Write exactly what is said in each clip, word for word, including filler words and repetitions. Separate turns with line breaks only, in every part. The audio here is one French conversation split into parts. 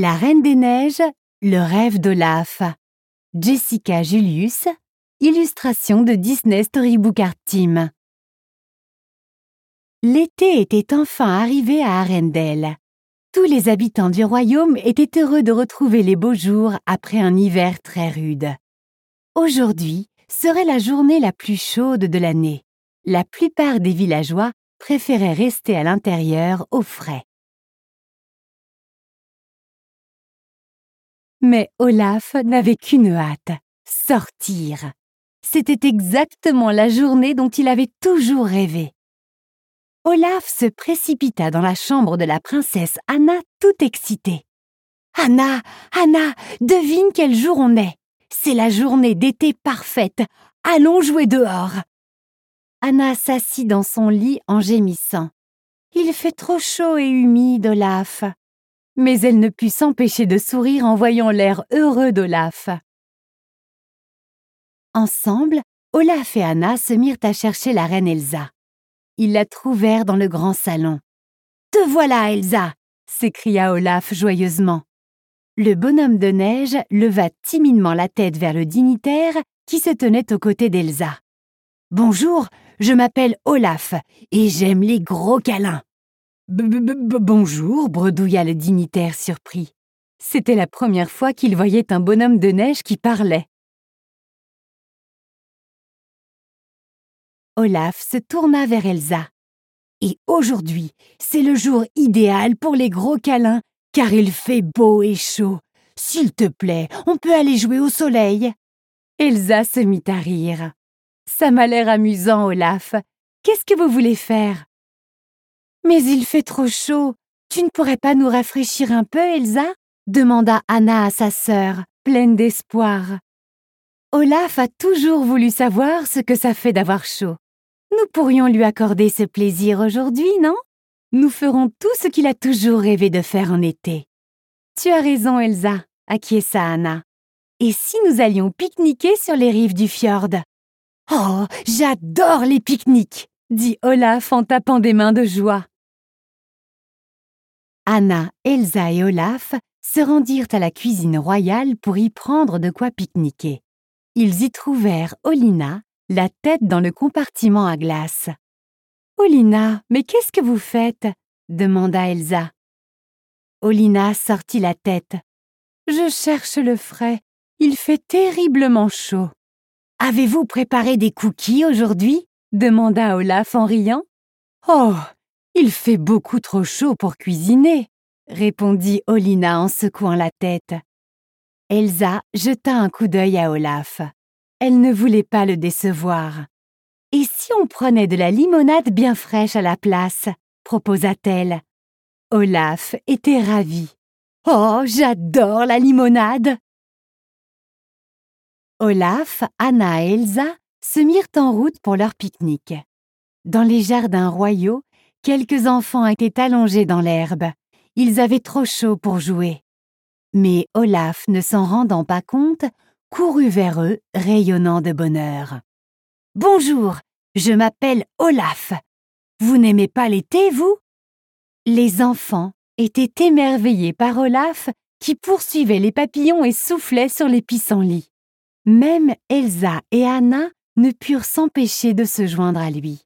La Reine des Neiges, le rêve d'Olaf. Jessica Julius, illustration de Disney Storybook Art Team. L'été était enfin arrivé à Arendelle. Tous les habitants du royaume étaient heureux de retrouver les beaux jours après un hiver très rude. Aujourd'hui serait la journée la plus chaude de l'année. La plupart des villageois préféraient rester à l'intérieur au frais. Mais Olaf n'avait qu'une hâte, sortir. C'était exactement la journée dont il avait toujours rêvé. Olaf se précipita dans la chambre de la princesse Anna tout excité. « Anna, Anna, devine quel jour on est. C'est la journée d'été parfaite. Allons jouer dehors. » Anna s'assit dans son lit en gémissant. « Il fait trop chaud et humide, Olaf. » Mais elle ne put s'empêcher de sourire en voyant l'air heureux d'Olaf. Ensemble, Olaf et Anna se mirent à chercher la reine Elsa. Ils la trouvèrent dans le grand salon. « Te voilà, Elsa !» s'écria Olaf joyeusement. Le bonhomme de neige leva timidement la tête vers le dignitaire qui se tenait aux côtés d'Elsa. « Bonjour, je m'appelle Olaf et j'aime les gros câlins. » Bonjour, bredouilla le dignitaire surpris. C'était la première fois qu'il voyait un bonhomme de neige qui parlait. Olaf se tourna vers Elsa. « Et aujourd'hui, c'est le jour idéal pour les gros câlins, car il fait beau et chaud. S'il te plaît, on peut aller jouer au soleil. » Elsa se mit à rire. « Ça m'a l'air amusant, Olaf. Qu'est-ce que vous voulez faire ? » « Mais il fait trop chaud. Tu ne pourrais pas nous rafraîchir un peu, Elsa ?» demanda Anna à sa sœur, pleine d'espoir. Olaf a toujours voulu savoir ce que ça fait d'avoir chaud. Nous pourrions lui accorder ce plaisir aujourd'hui, non ? Nous ferons tout ce qu'il a toujours rêvé de faire en été. Tu as raison, Elsa, acquiesça Anna. Et si nous allions pique-niquer sur les rives du fjord ? Oh, j'adore les pique-niques, dit Olaf en tapant des mains de joie. Anna, Elsa et Olaf se rendirent à la cuisine royale pour y prendre de quoi pique-niquer. Ils y trouvèrent Olyna, la tête dans le compartiment à glace. « Olyna, mais qu'est-ce que vous faites ?» demanda Elsa. Olyna sortit la tête. « Je cherche le frais. Il fait terriblement chaud. »« Avez-vous préparé des cookies aujourd'hui ?» demanda Olaf en riant. « Oh, il fait beaucoup trop chaud pour cuisiner !» répondit Olyna en secouant la tête. Elsa jeta un coup d'œil à Olaf. Elle ne voulait pas le décevoir. « Et si on prenait de la limonade bien fraîche à la place ?» proposa-t-elle. Olaf était ravi. « Oh, j'adore la limonade !» Olaf, Anna et Elsa se mirent en route pour leur pique-nique. Dans les jardins royaux, quelques enfants étaient allongés dans l'herbe. Ils avaient trop chaud pour jouer. Mais Olaf, ne s'en rendant pas compte, courut vers eux, rayonnant de bonheur. « Bonjour, je m'appelle Olaf. Vous n'aimez pas l'été, vous ?» Les enfants étaient émerveillés par Olaf qui poursuivait les papillons et soufflait sur les pissenlits. Même Elsa et Anna ne purent s'empêcher de se joindre à lui.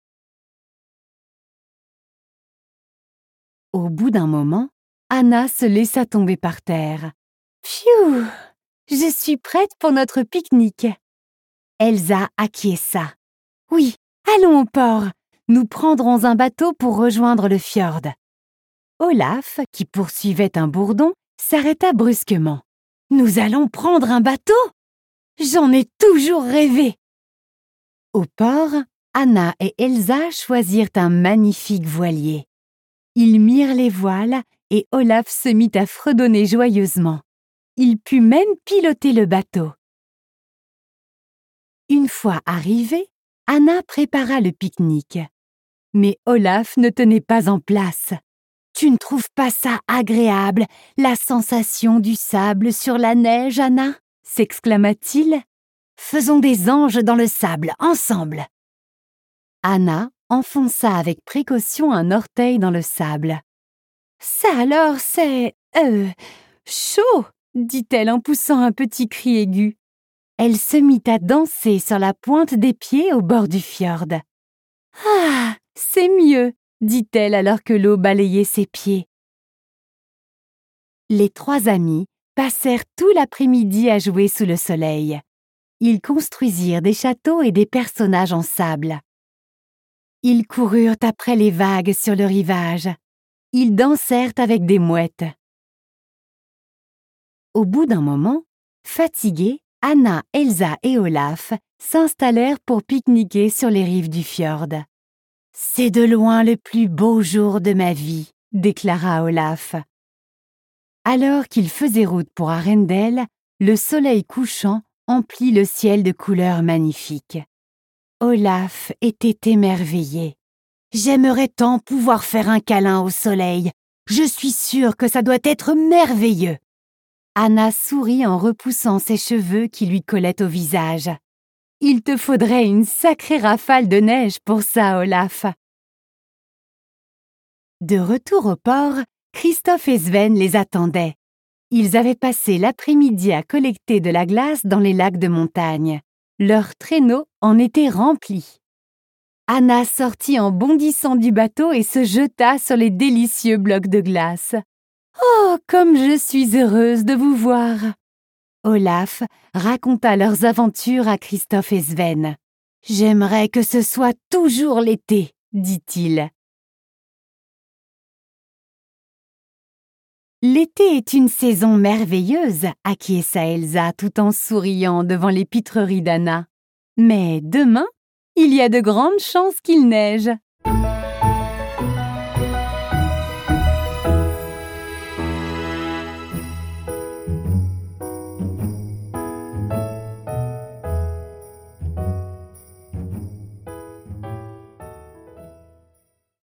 Au bout d'un moment, Anna se laissa tomber par terre. « Pfiou, je suis prête pour notre pique-nique. » Elsa acquiesça. « Oui, allons au port. Nous prendrons un bateau pour rejoindre le fjord. » Olaf, qui poursuivait un bourdon, s'arrêta brusquement. « Nous allons prendre un bateau ? J'en ai toujours rêvé !» Au port, Anna et Elsa choisirent un magnifique voilier. Ils mirent les voiles et Olaf se mit à fredonner joyeusement. Il put même piloter le bateau. Une fois arrivée, Anna prépara le pique-nique. Mais Olaf ne tenait pas en place. « Tu ne trouves pas ça agréable, la sensation du sable sur la neige, Anna ?» s'exclama-t-il. « Faisons des anges dans le sable, ensemble !» Anna enfonça avec précaution un orteil dans le sable. « Ça alors, c'est... Euh... Chaud !» dit-elle en poussant un petit cri aigu. Elle se mit à danser sur la pointe des pieds au bord du fjord. « Ah, c'est mieux !» dit-elle alors que l'eau balayait ses pieds. Les trois amis passèrent tout l'après-midi à jouer sous le soleil. Ils construisirent des châteaux et des personnages en sable. Ils coururent après les vagues sur le rivage. Ils dansèrent avec des mouettes. Au bout d'un moment, fatigués, Anna, Elsa et Olaf s'installèrent pour pique-niquer sur les rives du fjord. « C'est de loin le plus beau jour de ma vie », déclara Olaf. Alors qu'ils faisaient route pour Arendelle, le soleil couchant emplit le ciel de couleurs magnifiques. Olaf était émerveillé. « J'aimerais tant pouvoir faire un câlin au soleil. Je suis sûre que ça doit être merveilleux. » Anna sourit en repoussant ses cheveux qui lui collaient au visage. « Il te faudrait une sacrée rafale de neige pour ça, Olaf. » De retour au port, Christophe et Sven les attendaient. Ils avaient passé l'après-midi à collecter de la glace dans les lacs de montagne. Leur traîneau en était rempli. Anna sortit en bondissant du bateau et se jeta sur les délicieux blocs de glace. « Oh, comme je suis heureuse de vous voir !» Olaf raconta leurs aventures à Christophe et Sven. « J'aimerais que ce soit toujours l'été, » dit-il. « L'été est une saison merveilleuse, » acquiesça Elsa tout en souriant devant les pitreries d'Anna. « Mais demain, il y a de grandes chances qu'il neige. »